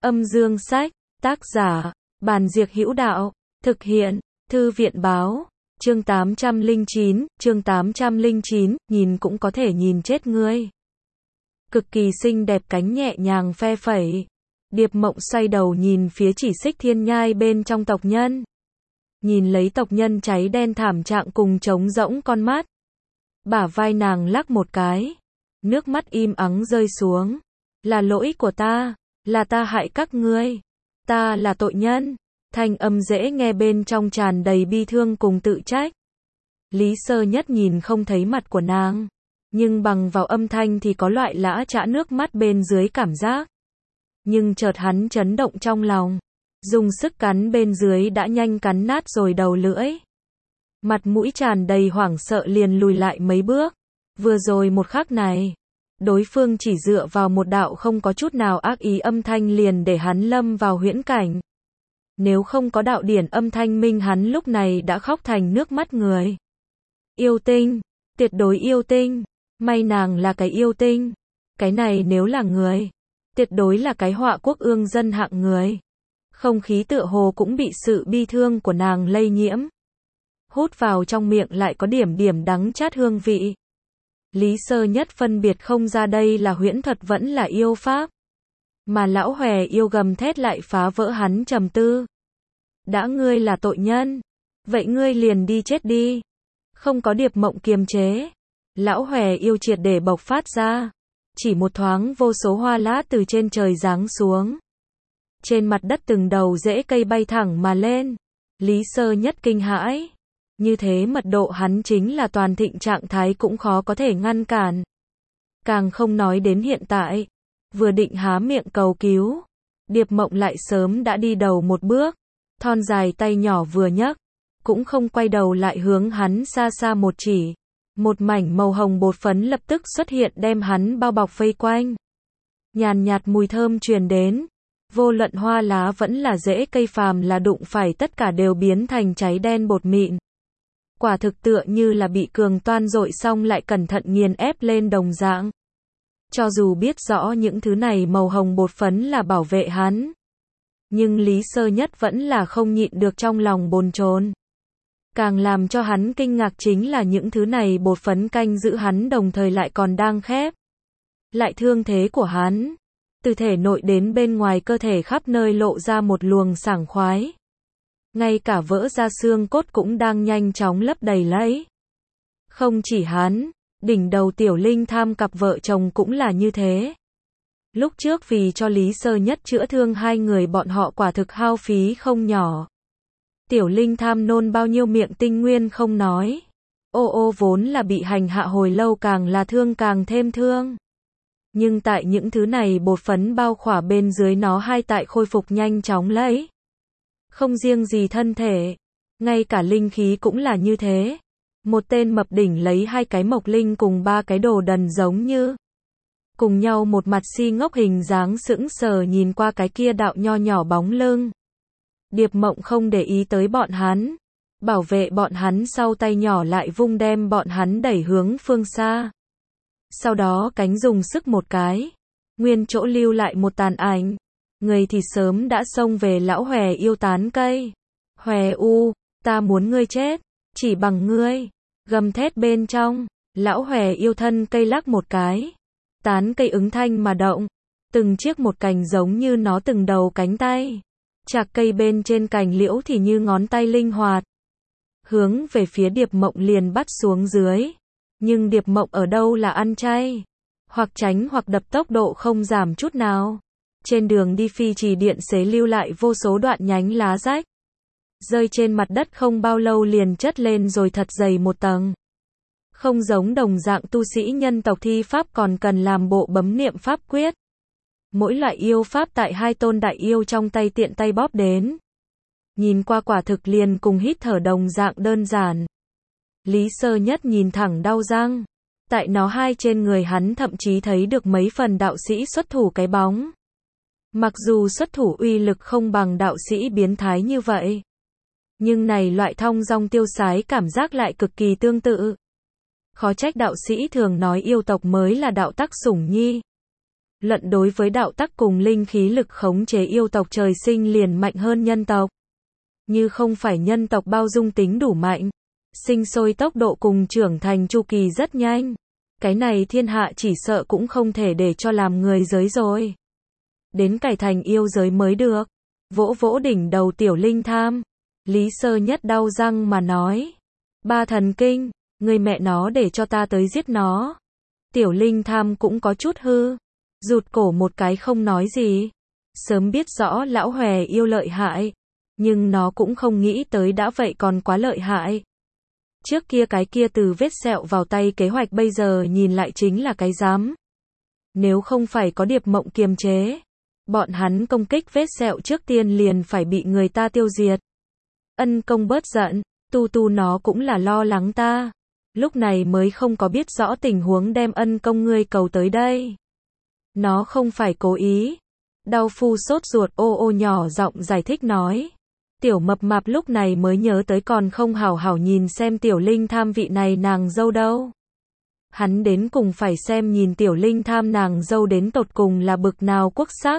Âm dương sách, tác giả, Bàn Diệc Hữu Đạo, thực hiện, Thư viện báo, chương 809, nhìn cũng có thể nhìn chết ngươi. Cực kỳ xinh đẹp cánh nhẹ nhàng phe phẩy. Điệp Mộng xoay đầu nhìn phía Chỉ Xích Thiên Nhai bên trong tộc nhân. Nhìn lấy tộc nhân cháy đen thảm trạng cùng trống rỗng con mắt. Bả vai nàng lắc một cái. Nước mắt im ắng rơi xuống. Là lỗi của ta, là ta hại các ngươi. Ta là tội nhân. Thanh âm dễ nghe bên trong tràn đầy bi thương cùng tự trách. Lý Sơ Nhất nhìn không thấy mặt của nàng. Nhưng bằng vào âm thanh thì có loại lã chã nước mắt bên dưới cảm giác. Nhưng chợt hắn chấn động trong lòng. Dùng sức cắn bên dưới đã nhanh cắn nát rồi đầu lưỡi. Mặt mũi tràn đầy hoảng sợ liền lùi lại mấy bước. Vừa rồi một khắc này, đối phương chỉ dựa vào một đạo không có chút nào ác ý âm thanh liền để hắn lâm vào huyễn cảnh. Nếu không có đạo điển âm thanh minh hắn lúc này đã khóc thành nước mắt người. Yêu tinh, tuyệt đối yêu tinh, may nàng là cái yêu tinh. Cái này nếu là người, tuyệt đối là cái họa quốc ương dân hạng người. Không khí tựa hồ cũng bị sự bi thương của nàng lây nhiễm. Hút vào trong miệng lại có điểm điểm đắng chát hương vị. Lý Sơ Nhất phân biệt không ra đây là huyễn thuật vẫn là yêu pháp. Mà lão hòe yêu gầm thét lại phá vỡ hắn trầm tư. Đã ngươi là tội nhân, vậy ngươi liền đi chết đi. Không có Điệp Mộng kiềm chế. Lão hòe yêu triệt để bộc phát ra. Chỉ một thoáng vô số hoa lá từ trên trời giáng xuống. Trên mặt đất từng đầu rễ cây bay thẳng mà lên. Lý Sơ Nhất kinh hãi. Như thế mật độ hắn chính là toàn thịnh trạng thái cũng khó có thể ngăn cản. Càng không nói đến hiện tại. Vừa định há miệng cầu cứu. Điệp Mộng lại sớm đã đi đầu một bước. Thon dài tay nhỏ vừa nhấc. Cũng không quay đầu lại hướng hắn xa xa một chỉ. Một mảnh màu hồng bột phấn lập tức xuất hiện đem hắn bao bọc vây quanh. Nhàn nhạt mùi thơm truyền đến. Vô luận hoa lá vẫn là rễ cây phàm là đụng phải tất cả đều biến thành cháy đen bột mịn. Quả thực tựa như là bị cường toan dội xong lại cẩn thận nghiền ép lên đồng dạng. Cho dù biết rõ những thứ này màu hồng bột phấn là bảo vệ hắn. Nhưng Lý Sơ Nhất vẫn là không nhịn được trong lòng bồn chồn. Càng làm cho hắn kinh ngạc chính là những thứ này bột phấn canh giữ hắn đồng thời lại còn đang khép lại thương thế của hắn. Từ thể nội đến bên ngoài cơ thể khắp nơi lộ ra một luồng sảng khoái. Ngay cả vỡ ra xương cốt cũng đang nhanh chóng lấp đầy lấy. Không chỉ hắn, đỉnh đầu Tiểu Linh Tham cặp vợ chồng cũng là như thế. Lúc trước vì cho Lý Sơ Nhất chữa thương hai người bọn họ quả thực hao phí không nhỏ. Tiểu Linh Tham nôn bao nhiêu miệng tinh nguyên không nói. Ô vốn là bị hành hạ hồi lâu càng là thương càng thêm thương. Nhưng tại những thứ này bột phấn bao khỏa bên dưới nó hai tại khôi phục nhanh chóng lấy. Không riêng gì thân thể, ngay cả linh khí cũng là như thế. Một tên mập đỉnh lấy hai cái mộc linh cùng ba cái đồ đần giống như. Cùng nhau một mặt si ngốc hình dáng sững sờ nhìn qua cái kia đạo nho nhỏ bóng lưng. Điệp Mộng không để ý tới bọn hắn. Bảo vệ bọn hắn sau tay nhỏ lại vung đem bọn hắn đẩy hướng phương xa. Sau đó cánh dùng sức một cái. Nguyên chỗ lưu lại một tàn ảnh. Người thì sớm đã xông về lão hòe yêu tán cây. Hòe u, ta muốn ngươi chết. Chỉ bằng ngươi. Gầm thét bên trong. Lão hòe yêu thân cây lắc một cái. Tán cây ứng thanh mà động. Từng chiếc một cành giống như nó từng đầu cánh tay. Chạc cây bên trên cành liễu thì như ngón tay linh hoạt. Hướng về phía Điệp Mộng liền bắt xuống dưới. Nhưng Điệp Mộng ở đâu là ăn chay. Hoặc tránh hoặc đập tốc độ không giảm chút nào. Trên đường đi phi trì điện xế lưu lại vô số đoạn nhánh lá rách. Rơi trên mặt đất không bao lâu liền chất lên rồi thật dày một tầng. Không giống đồng dạng tu sĩ nhân tộc thi pháp còn cần làm bộ bấm niệm pháp quyết. Mỗi loại yêu pháp tại hai tôn đại yêu trong tay tiện tay bóp đến. Nhìn qua quả thực liền cùng hít thở đồng dạng đơn giản. Lý Sơ Nhất nhìn thẳng đau răng. Tại nó hai trên người hắn thậm chí thấy được mấy phần đạo sĩ xuất thủ cái bóng. Mặc dù xuất thủ uy lực không bằng đạo sĩ biến thái như vậy. Nhưng này loại thong dong tiêu sái cảm giác lại cực kỳ tương tự. Khó trách đạo sĩ thường nói yêu tộc mới là đạo tắc sủng nhi. Luận đối với đạo tắc cùng linh khí lực khống chế yêu tộc trời sinh liền mạnh hơn nhân tộc. Như không phải nhân tộc bao dung tính đủ mạnh, sinh sôi tốc độ cùng trưởng thành chu kỳ rất nhanh. Cái này thiên hạ chỉ sợ cũng không thể để cho làm người giới rồi. Đến cải thành yêu giới mới được. Vỗ vỗ đỉnh đầu Tiểu Linh Tham. Lý Sơ Nhất đau răng mà nói. Ba thần kinh, người mẹ nó để cho ta tới giết nó. Tiểu Linh Tham cũng có chút hư. Rụt cổ một cái không nói gì. Sớm biết rõ lão hòe yêu lợi hại. Nhưng nó cũng không nghĩ tới đã vậy còn quá lợi hại. Trước kia cái kia từ vết sẹo vào tay kế hoạch bây giờ nhìn lại chính là cái dám. Nếu không phải có Điệp Mộng kiềm chế, bọn hắn công kích vết sẹo trước tiên liền phải bị người ta tiêu diệt. Ân Công bớt giận, tu tu nó cũng là lo lắng ta. Lúc này mới không có biết rõ tình huống đem Ân Công ngươi cầu tới đây. Nó không phải cố ý. Đau phu sốt ruột ô ô nhỏ giọng giải thích nói. Tiểu Mập Mạp lúc này mới nhớ tới còn không hảo hảo nhìn xem Tiểu Linh Tham vị này nàng dâu đâu. Hắn đến cùng phải xem nhìn Tiểu Linh Tham nàng dâu đến tột cùng là bực nào quốc sắc.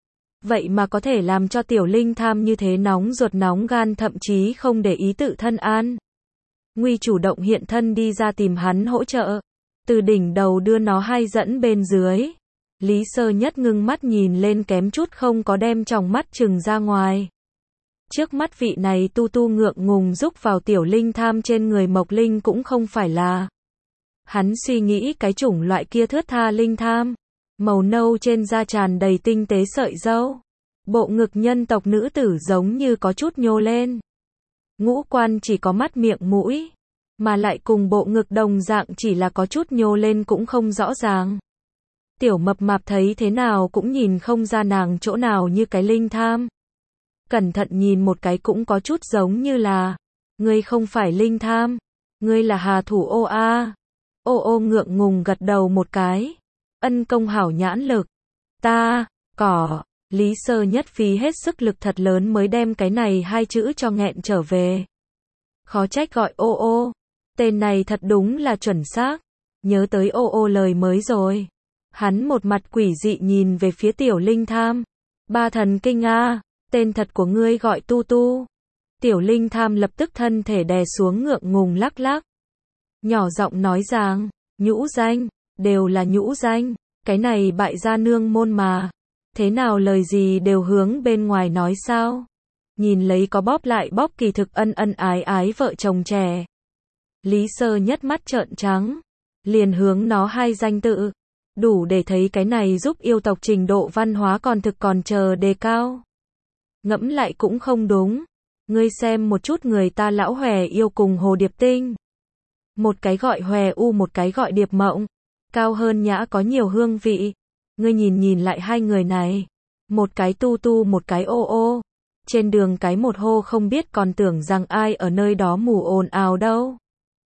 Vậy mà có thể làm cho Tiểu Linh Tham như thế nóng ruột nóng gan thậm chí không để ý tự thân an. Nguy chủ động hiện thân đi ra tìm hắn hỗ trợ. Từ đỉnh đầu đưa nó hai dẫn bên dưới. Lý Sơ Nhất ngưng mắt nhìn lên kém chút không có đem tròng mắt trừng ra ngoài. Trước mắt vị này tu tu ngượng ngùng rúc vào Tiểu Linh Tham trên người Mộc Linh cũng không phải là. Hắn suy nghĩ cái chủng loại kia thướt tha Linh Tham. Màu nâu trên da tràn đầy tinh tế sợi râu. Bộ ngực nhân tộc nữ tử giống như có chút nhô lên. Ngũ quan chỉ có mắt miệng mũi. Mà lại cùng bộ ngực đồng dạng chỉ là có chút nhô lên cũng không rõ ràng. Tiểu Mập Mạp thấy thế nào cũng nhìn không ra nàng chỗ nào như cái Linh Tham. Cẩn thận nhìn một cái cũng có chút giống như là. Ngươi không phải Linh Tham. Ngươi là Hà Thủ Ô A. Ô ô ngượng ngùng gật đầu một cái. Ân Công hảo nhãn lực. Ta, cỏ. Lý Sơ Nhất phí hết sức lực thật lớn mới đem cái này hai chữ cho nghẹn trở về. Khó trách gọi ô ô. Tên này thật đúng là chuẩn xác. Nhớ tới ô ô lời mới rồi. Hắn một mặt quỷ dị nhìn về phía Tiểu Linh Tham. Ba thần kinh a, tên thật của ngươi gọi tu tu. Tiểu Linh Tham lập tức thân thể đè xuống ngượng ngùng lắc lắc. Nhỏ giọng nói rằng, nhũ danh, đều là nhũ danh, cái này bại gia nương môn mà. Thế nào lời gì đều hướng bên ngoài nói sao? Nhìn lấy có bóp lại bóp kỳ thực ân ân ái ái vợ chồng trẻ. Lý Sơ Nhất mắt trợn trắng, liền hướng nó hai danh tự. Đủ để thấy cái này giúp yêu tộc trình độ văn hóa còn thực còn chờ đề cao. Ngẫm lại cũng không đúng. Ngươi xem một chút người ta lão hòe yêu cùng Hồ Điệp Tinh. Một cái gọi hòe u một cái gọi Điệp Mộng. Cao hơn nhã có nhiều hương vị. Ngươi nhìn lại hai người này. Một cái tu tu một cái ô ô. Trên đường cái một hô không biết còn tưởng rằng ai ở nơi đó mù ồn ào đâu.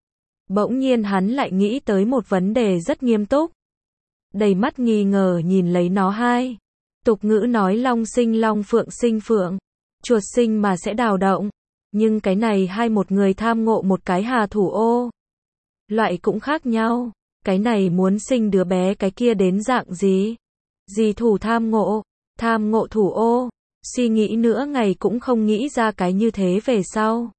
Bỗng nhiên hắn lại nghĩ tới một vấn đề rất nghiêm túc. Đầy mắt nghi ngờ nhìn lấy nó hai. Tục ngữ nói long sinh long phượng sinh phượng. Chuột sinh mà sẽ đào động. Nhưng cái này hai một người tham ngộ một cái Hà Thủ Ô. Loại cũng khác nhau. Cái này muốn sinh đứa bé cái kia đến dạng gì? Gì thủ tham ngộ thủ ô. Suy nghĩ nữa ngày cũng không nghĩ ra cái như thế về sau.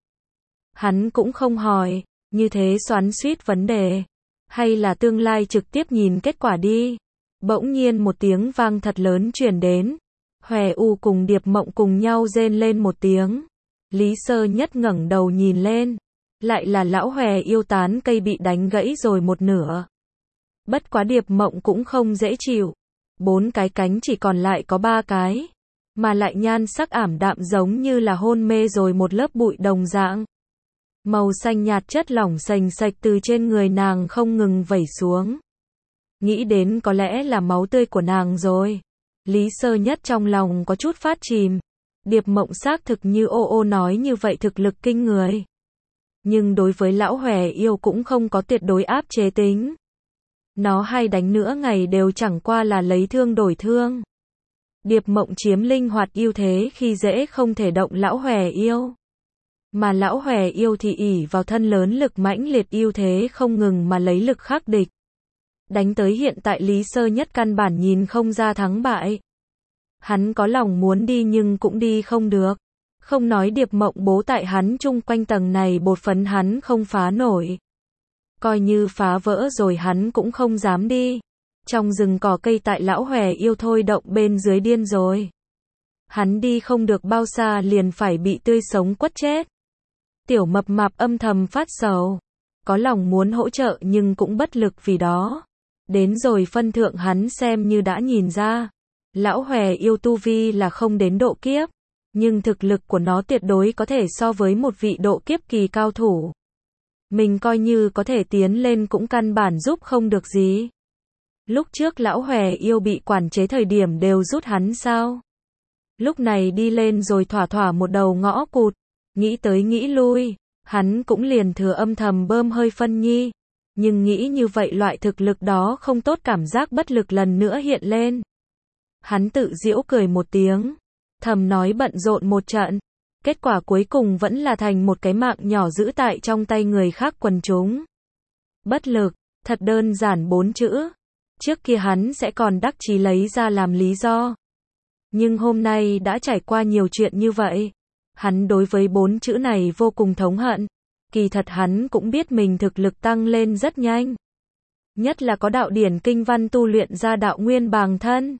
Hắn cũng không hỏi, như thế xoắn xuýt vấn đề. Hay là tương lai trực tiếp nhìn kết quả đi. Bỗng nhiên một tiếng vang thật lớn truyền đến. Hòe u cùng Điệp Mộng cùng nhau rên lên một tiếng. Lý Sơ Nhất ngẩng đầu nhìn lên. Lại là lão hòe yêu tán cây bị đánh gãy rồi một nửa. Bất quá Điệp Mộng cũng không dễ chịu. 4 cái cánh chỉ còn lại có 3 cái. Mà lại nhan sắc ảm đạm giống như là hôn mê rồi một lớp bụi đồng dạng. Màu xanh nhạt chất lỏng sành sạch từ trên người nàng không ngừng vẩy xuống. Nghĩ đến có lẽ là máu tươi của nàng rồi. Lý Sơ Nhất trong lòng có chút phát chìm. Điệp Mộng xác thực như ô ô nói như vậy thực lực kinh người. Nhưng đối với lão hòe yêu cũng không có tuyệt đối áp chế tính. Nó hay đánh nữa ngày đều chẳng qua là lấy thương đổi thương. Điệp Mộng chiếm linh hoạt ưu thế khi dễ không thể động lão hòe yêu. Mà lão hòe yêu thì ỷ vào thân lớn lực mãnh liệt ưu thế không ngừng mà lấy lực khắc địch. Đánh tới hiện tại Lý Sơ Nhất căn bản nhìn không ra thắng bại. Hắn có lòng muốn đi nhưng cũng đi không được. Không nói Điệp Mộng bố tại hắn chung quanh tầng này bột phấn hắn không phá nổi. Coi như phá vỡ rồi hắn cũng không dám đi. Trong rừng cỏ cây tại Lão Hòe Yêu thôi động bên dưới điên rồi. Hắn đi không được bao xa liền phải bị tươi sống quất chết. Tiểu Mập Mạp âm thầm phát sầu. Có lòng muốn hỗ trợ nhưng cũng bất lực vì đó. Đến rồi phân thượng hắn xem như đã nhìn ra. Lão Hòe Yêu tu vi là không đến độ kiếp. Nhưng thực lực của nó tuyệt đối có thể so với một vị độ kiếp kỳ cao thủ. Mình coi như có thể tiến lên cũng căn bản giúp không được gì. Lúc trước Lão Hòe Yêu bị quản chế thời điểm đều rút hắn sao? Lúc này đi lên rồi thỏa thỏa một đầu ngõ cụt. Nghĩ tới nghĩ lui. Hắn cũng liền thừa âm thầm bơm hơi phân nhi. Nhưng nghĩ như vậy loại thực lực đó không tốt, cảm giác bất lực lần nữa hiện lên. Hắn tự giễu cười một tiếng. Thầm nói bận rộn một trận. Kết quả cuối cùng vẫn là thành một cái mạng nhỏ giữ tại trong tay người khác quần chúng. Bất lực, thật đơn giản 4 chữ. Trước kia hắn sẽ còn đắc chí lấy ra làm lý do. Nhưng hôm nay đã trải qua nhiều chuyện như vậy. Hắn đối với 4 chữ này vô cùng thống hận. Kỳ thật hắn cũng biết mình thực lực tăng lên rất nhanh. Nhất là có đạo điển kinh văn tu luyện ra đạo nguyên bàng thân.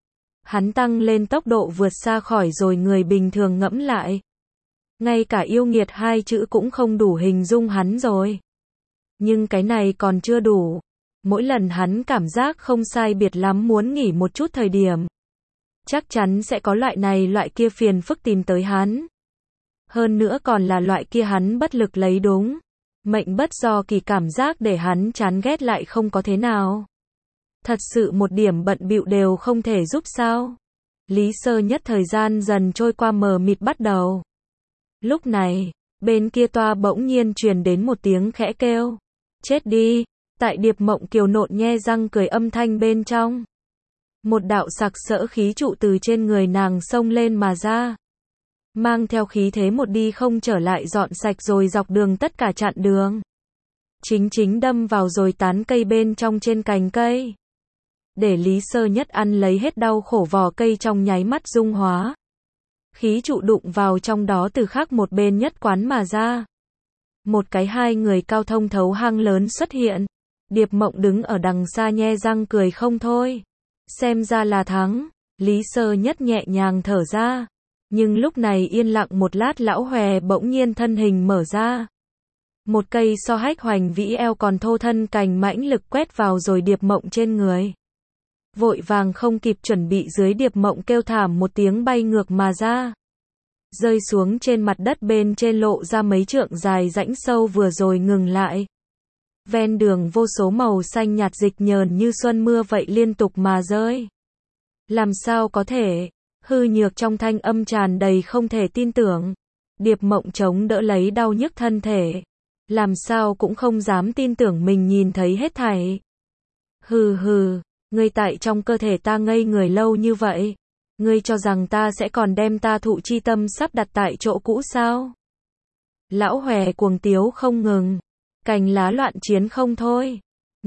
Hắn tăng lên tốc độ vượt xa khỏi rồi người bình thường ngẫm lại. Ngay cả yêu nghiệt 2 chữ cũng không đủ hình dung hắn rồi. Nhưng cái này còn chưa đủ. Mỗi lần hắn cảm giác không sai biệt lắm muốn nghỉ một chút thời điểm. Chắc chắn sẽ có loại này loại kia phiền phức tìm tới hắn. Hơn nữa còn là loại kia hắn bất lực lấy đúng. Mệnh bất do kỳ cảm giác để hắn chán ghét lại không có thế nào. Thật sự một điểm bận bịu đều không thể giúp sao. Lý Sơ Nhất thời gian dần trôi qua mờ mịt bắt đầu. Lúc này, bên kia toa bỗng nhiên truyền đến một tiếng khẽ kêu. Chết đi, tại Điệp Mộng kiều nộn nhe răng cười âm thanh bên trong. Một đạo sặc sỡ khí trụ từ trên người nàng xông lên mà ra. Mang theo khí thế một đi không trở lại dọn sạch rồi dọc đường tất cả chặn đường. Chính đâm vào rồi tán cây bên trong trên cành cây. Để Lý Sơ Nhất ăn lấy hết đau khổ, vỏ cây trong nháy mắt dung hóa. Khí trụ đụng vào trong đó từ khác một bên nhất quán mà ra. Một cái hai người cao thông thấu hang lớn xuất hiện. Điệp Mộng đứng ở đằng xa nhe răng cười không thôi. Xem ra là thắng. Lý Sơ Nhất nhẹ nhàng thở ra. Nhưng lúc này yên lặng một lát, Lão Hòe bỗng nhiên thân hình mở ra. Một cây so hách hoành vĩ eo còn thô thân cành mãnh lực quét vào rồi Điệp Mộng trên người. Vội vàng không kịp chuẩn bị dưới, Điệp Mộng kêu thảm một tiếng bay ngược mà ra. Rơi xuống trên mặt đất, bên trên lộ ra mấy trượng dài rãnh sâu vừa rồi ngừng lại. Ven đường vô số màu xanh nhạt dịch nhờn như xuân mưa vậy liên tục mà rơi. Làm sao có thể? Hư nhược trong thanh âm tràn đầy không thể tin tưởng. Điệp Mộng chống đỡ lấy đau nhức thân thể. Làm sao cũng không dám tin tưởng mình nhìn thấy hết thảy. Hừ, ngươi tại trong cơ thể ta ngây người lâu như vậy. Ngươi cho rằng ta sẽ còn đem ta thụ chi tâm sắp đặt tại chỗ cũ sao? Lão Hòe cuồng tiếu không ngừng. Cành lá loạn chiến không thôi.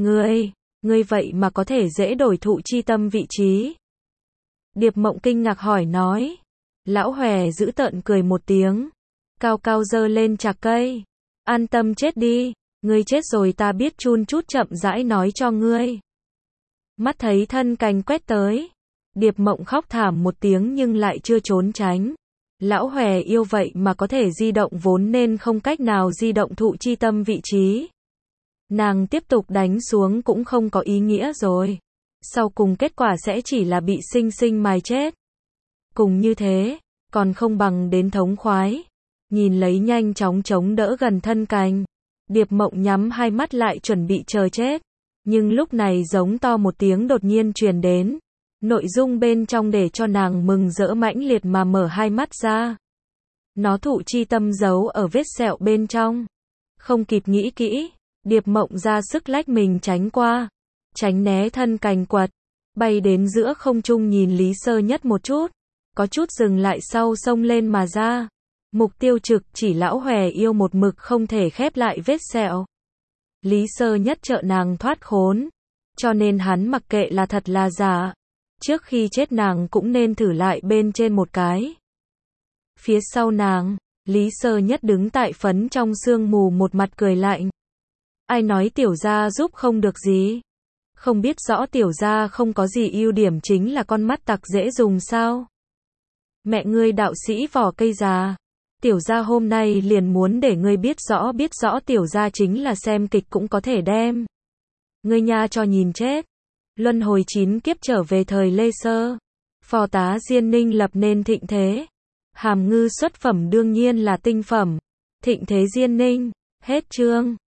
Ngươi vậy mà có thể dễ đổi thụ chi tâm vị trí. Điệp Mộng kinh ngạc hỏi nói. Lão Hòe dữ tợn cười một tiếng. Cao cao giơ lên chạc cây. An tâm chết đi. Ngươi chết rồi ta biết chun chút chậm rãi nói cho ngươi. Mắt thấy thân cành quét tới. Điệp Mộng khóc thảm một tiếng nhưng lại chưa trốn tránh. Lão Hòe yêu vậy mà có thể di động vốn nên không cách nào di động thụ chi tâm vị trí. Nàng tiếp tục đánh xuống cũng không có ý nghĩa rồi. Sau cùng kết quả sẽ chỉ là bị sinh sinh mài chết. Cùng như thế, còn không bằng đến thống khoái. Nhìn lấy nhanh chóng chống đỡ gần thân cành. Điệp Mộng nhắm hai mắt lại chuẩn bị chờ chết. Nhưng lúc này giống to một tiếng đột nhiên truyền đến. Nội dung bên trong để cho nàng mừng rỡ mãnh liệt mà mở hai mắt ra. Nó thụ chi tâm giấu ở vết sẹo bên trong. Không kịp nghĩ kỹ, Điệp Mộng ra sức lách mình tránh qua. Tránh né thân cành quật. Bay đến giữa không trung nhìn Lý Sơ Nhất một chút. Có chút dừng lại sau xông lên mà ra. Mục tiêu trực chỉ Lão Hòe yêu một mực không thể khép lại vết sẹo. Lý Sơ Nhất trợ nàng thoát khốn. cho nên hắn mặc kệ là thật là giả. Trước khi chết nàng cũng nên thử lại bên trên một cái. Phía sau nàng, Lý Sơ Nhất đứng tại phấn trong sương mù một mặt cười lạnh. Ai nói tiểu gia giúp không được gì? Không biết rõ tiểu gia không có gì ưu điểm chính là con mắt tặc dễ dùng sao? Mẹ ngươi đạo sĩ vỏ cây già. Tiểu gia hôm nay liền muốn để ngươi biết rõ tiểu gia chính là xem kịch cũng có thể đem ngươi nha cho nhìn chết. Luân hồi 9 kiếp trở về thời Lê Sơ. Phò tá Diên Ninh lập nên thịnh thế. Hàm Ngư xuất phẩm đương nhiên là tinh phẩm. Thịnh thế Diên Ninh. Hết chương.